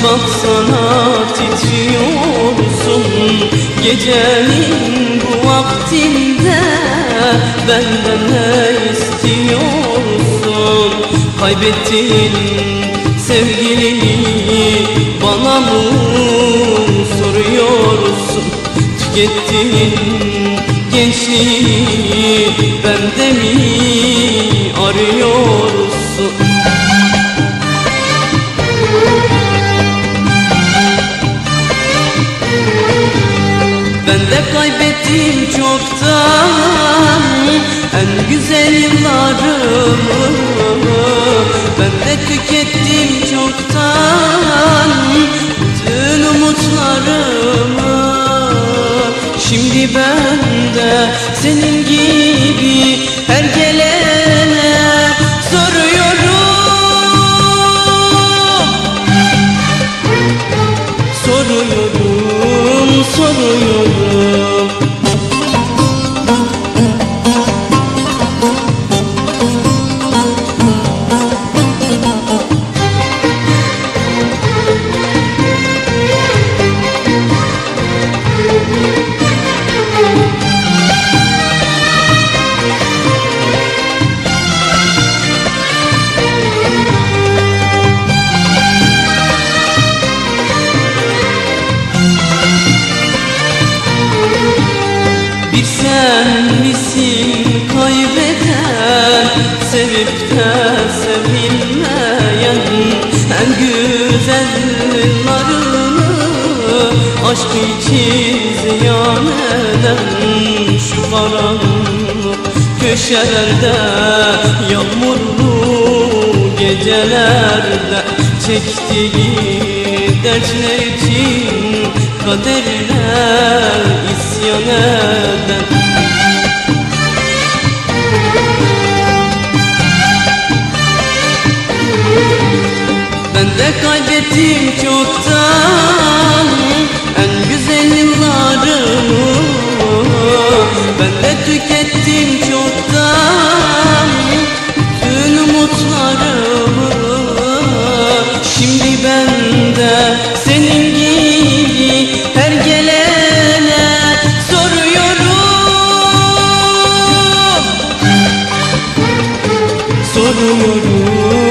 baksana titriyorsun. Gecenin bu vaktinde benden ne istiyorsun? Kaybettin sevgilini bana mı soruyorsun? Tükettin gençliği bende mi arıyorsun? Ben de kaybettim çoktan en güzel yıllarımı. Ben de tükettim çoktan bütün umutlarımı. Şimdi ben de senin gibi her gelene soruyorum. Soruyorum. Bir sen misin kaybeden, sevip de sevilmeyen? En güzel yıllarını aşk için ziyan eden, şu karanlık köşelerde, yağmurlu gecelerde çektiği dertler için kaderine isyan eden. Ben de kaybettim çoktan en güzel yıllarımı. Ben de tükettim çoktan tüm umutlarımı. Şimdi ben de senin gibi her gelene soruyorum. Soruyorum.